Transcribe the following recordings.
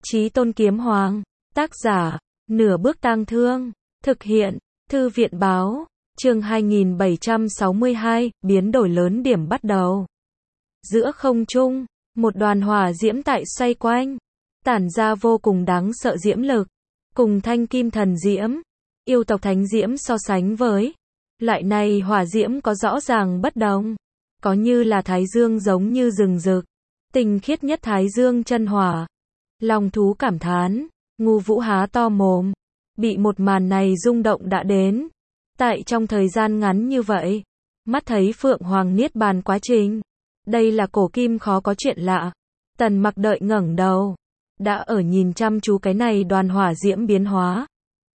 Chí Tôn Kiếm Hoàng. Tác giả, Nửa Bước Tang Thương. Thực hiện, Thư viện Báo. Chương 2762, biến đổi lớn điểm bắt đầu. Giữa không trung, một đoàn hỏa diễm tại xoay quanh, tản ra vô cùng đáng sợ diễm lực, cùng thanh kim thần diễm, yêu tộc thánh diễm so sánh với, loại này hỏa diễm có rõ ràng bất đồng, có như là thái dương giống như rừng rực, tinh khiết nhất thái dương chân hỏa. Long thú cảm thán, Ngu Vũ há to mồm, bị một màn này rung động đã đến. Tại trong thời gian ngắn như vậy, mắt thấy Phượng Hoàng niết bàn quá trình, đây là cổ kim khó có chuyện lạ. Tần Mặc đợi ngẩng đầu, đã ở nhìn chăm chú cái này đoàn hỏa diễm biến hóa.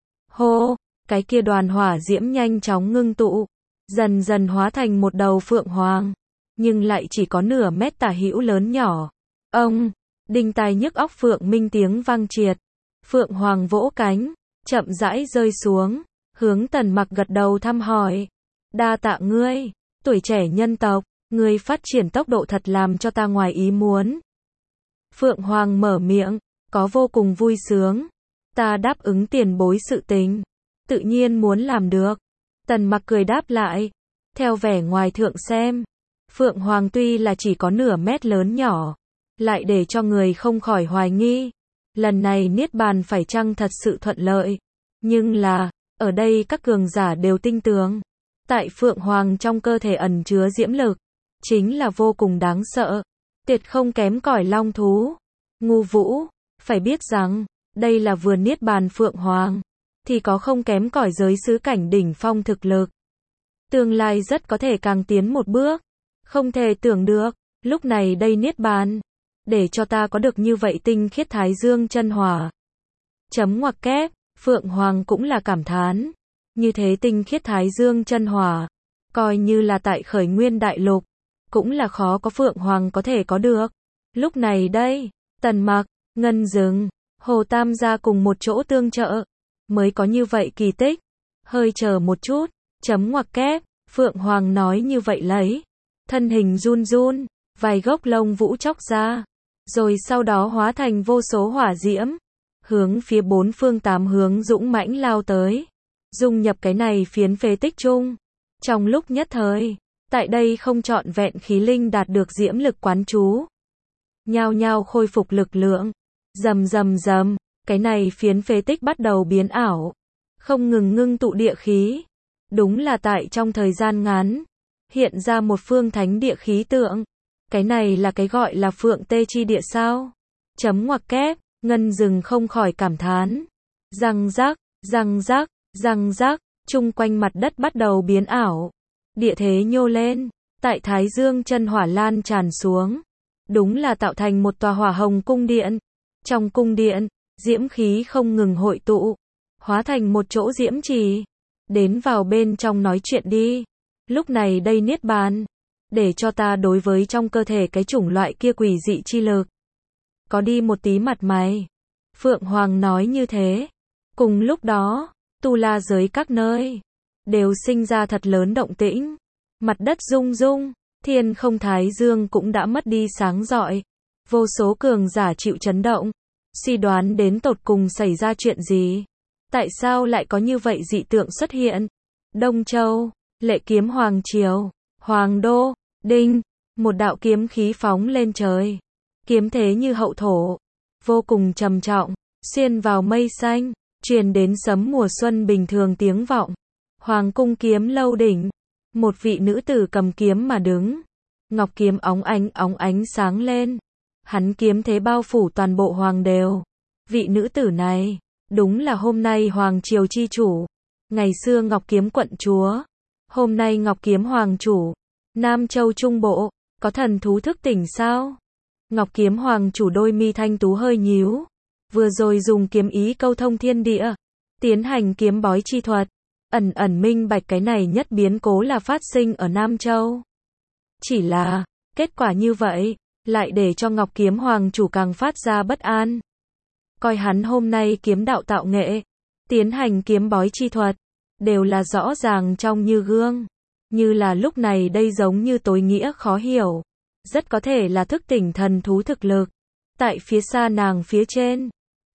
Hô, cái kia đoàn hỏa diễm nhanh chóng ngưng tụ, dần dần hóa thành một đầu Phượng Hoàng, nhưng lại chỉ có nửa mét tả hữu lớn nhỏ. Ông, đinh tai nhức óc Phượng minh tiếng vang triệt. Phượng Hoàng vỗ cánh, chậm rãi rơi xuống, hướng Tần Mặc gật đầu thăm hỏi. Đa tạ ngươi, tuổi trẻ nhân tộc, ngươi phát triển tốc độ thật làm cho ta ngoài ý muốn. Phượng Hoàng mở miệng, có vô cùng vui sướng. Ta đáp ứng tiền bối sự tình, tự nhiên muốn làm được. Tần Mặc cười đáp lại. Theo vẻ ngoài thượng xem, Phượng Hoàng tuy là chỉ có nửa mét lớn nhỏ, lại để cho người không khỏi hoài nghi, lần này niết bàn phải chăng thật sự thuận lợi. Nhưng là, ở đây các cường giả đều tin tưởng, tại Phượng Hoàng trong cơ thể ẩn chứa diễm lực, chính là vô cùng đáng sợ, tuyệt không kém cỏi long thú. Ngu Vũ, phải biết rằng, đây là vừa niết bàn Phượng Hoàng, thì có không kém cỏi giới sứ cảnh đỉnh phong thực lực. Tương lai rất có thể càng tiến một bước, không thể tưởng được, lúc này đây niết bàn, để cho ta có được như vậy tinh khiết thái dương chân hỏa. Chấm ngoặc kép, Phượng Hoàng cũng là cảm thán, như thế tinh khiết thái dương chân hỏa, coi như là tại khởi nguyên đại lục, cũng là khó có Phượng Hoàng có thể có được. Lúc này đây, Tần Mặc, Ngân Dừng, Hồ Tam gia cùng một chỗ tương trợ, mới có như vậy kỳ tích. Hơi chờ một chút, chấm ngoặc kép, Phượng Hoàng nói như vậy lấy, thân hình run run, vài gốc lông vũ chóc ra, rồi sau đó hóa thành vô số hỏa diễm, hướng phía bốn phương tám hướng dũng mãnh lao tới, dung nhập cái này phiến phế tích chung. Trong lúc nhất thời, tại đây không trọn vẹn khí linh đạt được diễm lực quán chú, nhao nhao khôi phục lực lượng. Rầm rầm rầm, cái này phiến phế tích bắt đầu biến ảo, không ngừng ngưng tụ địa khí. Đúng là tại trong thời gian ngắn, hiện ra một phương thánh địa khí tượng. Cái này là cái gọi là Phượng Tê chi địa sao? Chấm ngoặc kép, Ngân Dừng không khỏi cảm thán. Răng rắc, răng rắc, răng rắc, chung quanh mặt đất bắt đầu biến ảo. Địa thế nhô lên, tại Thái Dương chân hỏa lan tràn xuống. Đúng là tạo thành một tòa hỏa hồng cung điện. Trong cung điện, diễm khí không ngừng hội tụ, hóa thành một chỗ diễm trì. Đến vào bên trong nói chuyện đi. Lúc này đây niết bàn, để cho ta đối với trong cơ thể cái chủng loại kia quỷ dị chi lực, có đi một tí mặt mày. Phượng Hoàng nói như thế. Cùng lúc đó, tu la giới các nơi, đều sinh ra thật lớn động tĩnh. Mặt đất rung rung, thiên không thái dương cũng đã mất đi sáng rọi. Vô số cường giả chịu chấn động, suy đoán đến tột cùng xảy ra chuyện gì. Tại sao lại có như vậy dị tượng xuất hiện? Đông Châu, Lệ Kiếm Hoàng Triều, Hoàng Đô, đinh, một đạo kiếm khí phóng lên trời. Kiếm thế như hậu thổ, vô cùng trầm trọng, xuyên vào mây xanh, truyền đến sấm mùa xuân bình thường tiếng vọng. Hoàng cung kiếm lâu đỉnh, một vị nữ tử cầm kiếm mà đứng. Ngọc kiếm óng ánh sáng lên. Hắn kiếm thế bao phủ toàn bộ hoàng đều. Vị nữ tử này, đúng là hôm nay Hoàng Triều chi chủ. Ngày xưa Ngọc Kiếm quận chúa, hôm nay Ngọc Kiếm Hoàng chủ. Nam Châu Trung Bộ, có thần thú thức tỉnh sao? Ngọc Kiếm Hoàng chủ đôi mi thanh tú hơi nhíu. Vừa rồi dùng kiếm ý câu thông thiên địa, tiến hành kiếm bói chi thuật, ẩn ẩn minh bạch cái này nhất biến cố là phát sinh ở Nam Châu. Chỉ là, kết quả như vậy, lại để cho Ngọc Kiếm Hoàng chủ càng phát ra bất an. Coi hắn hôm nay kiếm đạo tạo nghệ, tiến hành kiếm bói chi thuật, đều là rõ ràng trong như gương. Như là lúc này đây giống như tối nghĩa khó hiểu. Rất có thể là thức tỉnh thần thú thực lực. Tại phía xa nàng phía trên,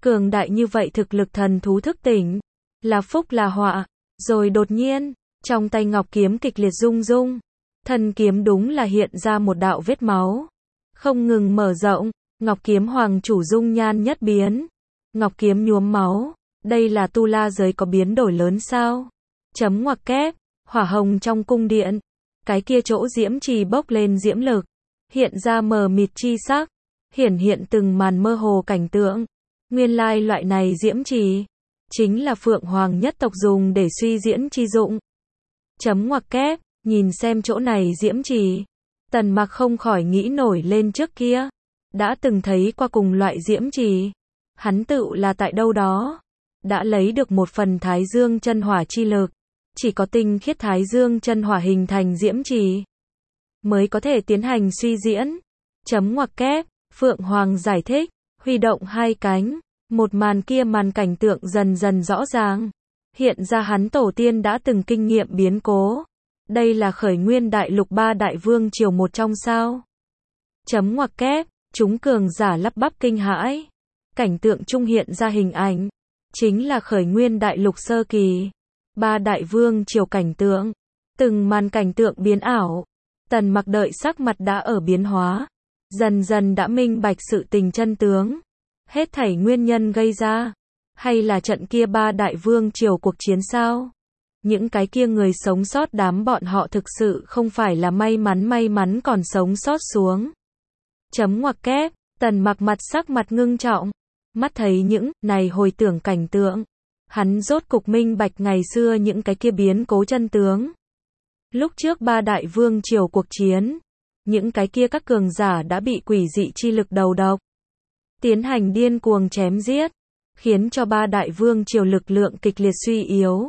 Cường đại như vậy thực lực thần thú thức tỉnh. Là phúc là họa. Rồi đột nhiên, trong tay ngọc kiếm kịch liệt rung rung. Thân kiếm đúng là hiện ra một đạo vết máu. Không ngừng mở rộng, ngọc kiếm hoàng chủ dung nhan nhất biến. Ngọc kiếm nhuốm máu. Đây là tu la giới có biến đổi lớn sao? Chấm ngoặc kép, hỏa hồng trong cung điện. Cái kia chỗ diễm trì bốc lên diễm lực. Hiện ra mờ mịt chi sắc. Hiển hiện từng màn mơ hồ cảnh tượng. Nguyên lai loại này diễm trì chính là Phượng Hoàng nhất tộc dùng để suy diễn chi dụng. Chấm ngoặc kép, nhìn xem chỗ này diễm trì. Tần Mặc không khỏi nghĩ nổi lên trước kia. Đã từng thấy qua cùng loại diễm trì. Hắn tự là tại đâu đó. Đã lấy được một phần Thái Dương chân hỏa chi lực. Chỉ có tinh khiết Thái Dương chân hỏa hình thành diễm trì mới có thể tiến hành suy diễn. Chấm ngoặc kép, Phượng Hoàng giải thích, huy động hai cánh. Một màn kia màn cảnh tượng dần dần rõ ràng. Hiện ra hắn tổ tiên đã từng kinh nghiệm biến cố. Đây là khởi nguyên đại lục ba đại vương triều một trong sao. Chấm ngoặc kép, chúng cường giả lắp bắp kinh hãi. Cảnh tượng trung hiện ra hình ảnh. Chính là khởi nguyên đại lục sơ kỳ. Ba đại vương triều cảnh tượng. Từng màn cảnh tượng biến ảo. Tần Mặc đợi sắc mặt đã ở biến hóa. Dần dần đã minh bạch sự tình chân tướng. Hết thảy nguyên nhân gây ra. Hay là trận kia ba đại vương triều cuộc chiến sao? Những cái kia người sống sót đám bọn họ thực sự không phải là may mắn còn sống sót xuống. Chấm ngoặc kép, Tần Mặc mặt sắc mặt ngưng trọng. Mắt thấy những này hồi tưởng cảnh tượng. Hắn rốt cục minh bạch ngày xưa những cái kia biến cố chân tướng. Lúc trước ba đại vương triều cuộc chiến. Những cái kia các cường giả đã bị quỷ dị chi lực đầu độc. Tiến hành điên cuồng chém giết. Khiến cho ba đại vương triều lực lượng kịch liệt suy yếu.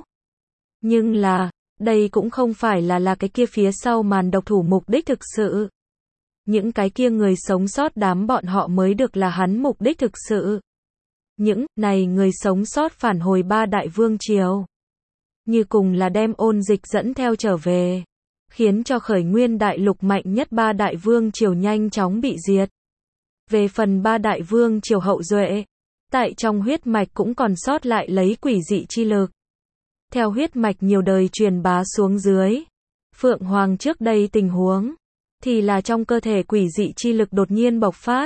Nhưng là, đây cũng không phải là cái kia phía sau màn độc thủ mục đích thực sự. Những cái kia người sống sót đám bọn họ mới được là hắn mục đích thực sự. Những này người sống sót phản hồi ba đại vương triều. Như cùng là đem ôn dịch dẫn theo trở về. Khiến cho khởi nguyên đại lục mạnh nhất ba đại vương triều nhanh chóng bị diệt. Về phần ba đại vương triều hậu duệ. Tại trong huyết mạch cũng còn sót lại lấy quỷ dị chi lực. Theo huyết mạch nhiều đời truyền bá xuống dưới. Phượng Hoàng trước đây tình huống. Thì là trong cơ thể quỷ dị chi lực đột nhiên bộc phát.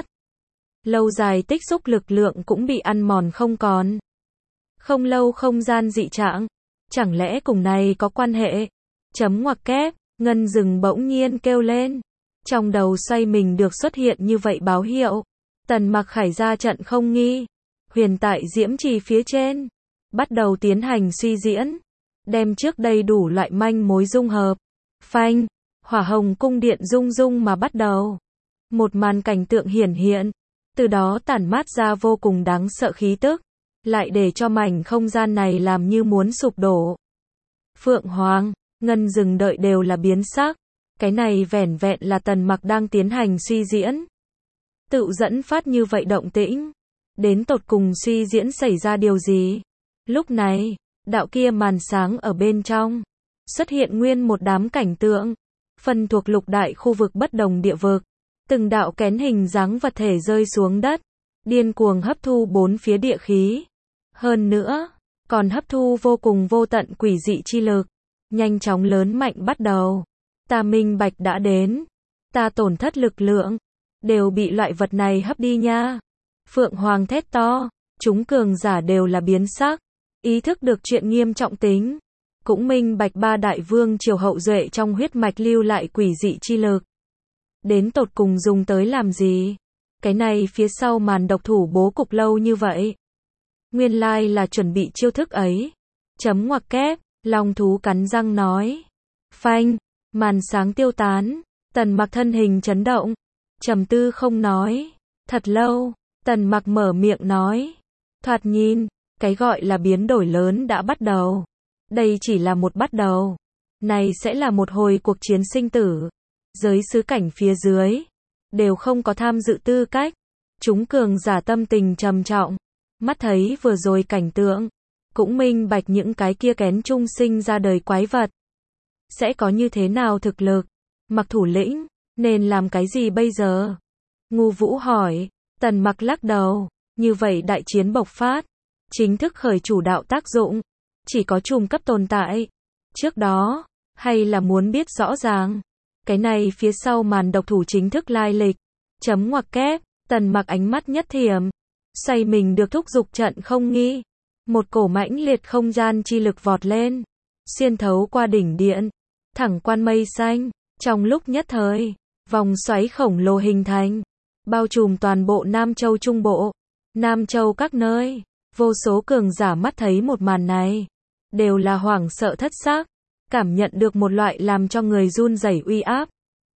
Lâu dài tích xúc lực lượng cũng bị ăn mòn không còn. Không lâu không gian dị trạng. Chẳng lẽ cùng này có quan hệ? Chấm ngoặc kép, Ngân Dừng bỗng nhiên kêu lên. Trong đầu xoay mình được xuất hiện như vậy báo hiệu. Tần Mặc khải ra trận không nghi. Huyền tại diễm trì phía trên. Bắt đầu tiến hành suy diễn. Đem trước đây đủ loại manh mối dung hợp. Phanh, hỏa hồng cung điện rung rung mà bắt đầu. Một màn cảnh tượng hiển hiện. Từ đó tản mát ra vô cùng đáng sợ khí tức. Lại để cho mảnh không gian này làm như muốn sụp đổ. Phượng Hoàng, Ngân Dừng đợi đều là biến sắc. Cái này vẻn vẹn là Tần Mặc đang tiến hành suy diễn. Tự dẫn phát như vậy động tĩnh. Đến tột cùng suy diễn xảy ra điều gì? Lúc này, đạo kia màn sáng ở bên trong. Xuất hiện nguyên một đám cảnh tượng. Phần thuộc lục đại khu vực bất đồng địa vực. Từng đạo kén hình dáng vật thể rơi xuống đất. Điên cuồng hấp thu bốn phía địa khí. Hơn nữa, còn hấp thu vô cùng vô tận quỷ dị chi lực. Nhanh chóng lớn mạnh bắt đầu. Ta minh bạch đã đến. Ta tổn thất lực lượng. Đều bị loại vật này hấp đi nha. Phượng Hoàng thét to. Chúng cường giả đều là biến sắc. Ý thức được chuyện nghiêm trọng tính. Cũng minh bạch ba đại vương triều hậu duệ trong huyết mạch lưu lại quỷ dị chi lực. Đến tột cùng dùng tới làm gì? Cái này phía sau màn độc thủ bố cục lâu như vậy. Nguyên lai là chuẩn bị chiêu thức ấy. Chấm ngoặc kép, Long thú cắn răng nói. Phanh, màn sáng tiêu tán. Tần Mặc thân hình chấn động. Trầm tư không nói. Thật lâu, Tần Mặc mở miệng nói. Thoạt nhìn, cái gọi là biến đổi lớn đã bắt đầu. Đây chỉ là một bắt đầu. Này sẽ là một hồi cuộc chiến sinh tử. Giới xứ cảnh phía dưới đều không có tham dự tư cách. Chúng cường giả tâm tình trầm trọng. Mắt thấy vừa rồi cảnh tượng. Cũng minh bạch những cái kia kén trung sinh ra đời quái vật. Sẽ có như thế nào thực lực? Mặc thủ lĩnh, nên làm cái gì bây giờ? Ngu Vũ hỏi. Tần Mặc lắc đầu. Như vậy đại chiến bộc phát, chính thức khởi chủ đạo tác dụng, chỉ có trùm cấp tồn tại. Trước đó, hay là muốn biết rõ ràng, cái này phía sau màn độc thủ chính thức lai lịch. Chấm ngoặc kép, Tần Mặc ánh mắt nhất thiểm, xoay mình được thúc giục trận không nghi. Một cổ mãnh liệt không gian chi lực vọt lên, xuyên thấu qua đỉnh điện, thẳng quan mây xanh, trong lúc nhất thời, vòng xoáy khổng lồ hình thành, bao trùm toàn bộ Nam Châu Trung Bộ, Nam Châu các nơi. Vô số cường giả mắt thấy một màn này, đều là hoảng sợ thất xác, cảm nhận được một loại làm cho người run rẩy uy áp.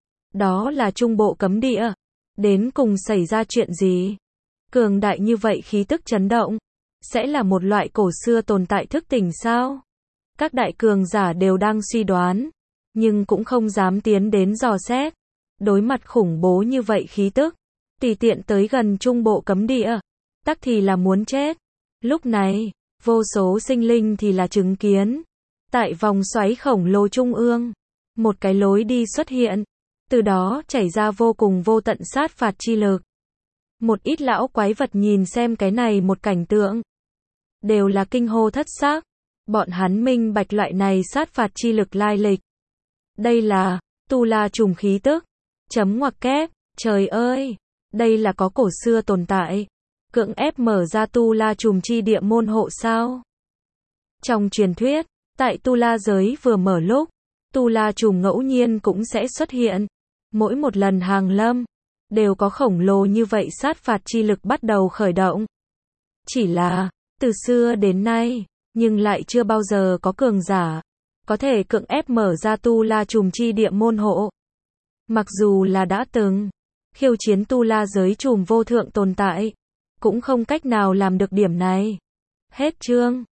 Đó là Trung Bộ cấm địa. Đến cùng xảy ra chuyện gì? Cường đại như vậy khí tức chấn động, sẽ là một loại cổ xưa tồn tại thức tỉnh sao? Các đại cường giả đều đang suy đoán, nhưng cũng không dám tiến đến dò xét. Đối mặt khủng bố như vậy khí tức, tùy tiện tới gần Trung Bộ cấm địa, tắc thì là muốn chết. Lúc này, vô số sinh linh thì là chứng kiến. Tại vòng xoáy khổng lồ trung ương, một cái lối đi xuất hiện, từ đó chảy ra vô cùng vô tận sát phạt chi lực. Một ít lão quái vật nhìn xem cái này một cảnh tượng, đều là kinh hô thất xác. Bọn hắn minh bạch loại này sát phạt chi lực lai lịch. Đây là Tu La trùm khí tức. Chấm ngoặc kép, trời ơi, đây là có cổ xưa tồn tại, cưỡng ép mở ra Tu La trùm chi địa môn hộ sao? Trong truyền thuyết, tại Tu La giới vừa mở lúc, Tu La trùm ngẫu nhiên cũng sẽ xuất hiện. Mỗi một lần hàng lâm, đều có khổng lồ như vậy sát phạt chi lực bắt đầu khởi động. Chỉ là, từ xưa đến nay, nhưng lại chưa bao giờ có cường giả có thể cưỡng ép mở ra Tu La trùm chi địa môn hộ. Mặc dù là đã từng khiêu chiến Tu La giới trùm vô thượng tồn tại, cũng không cách nào làm được điểm này. Hết chương.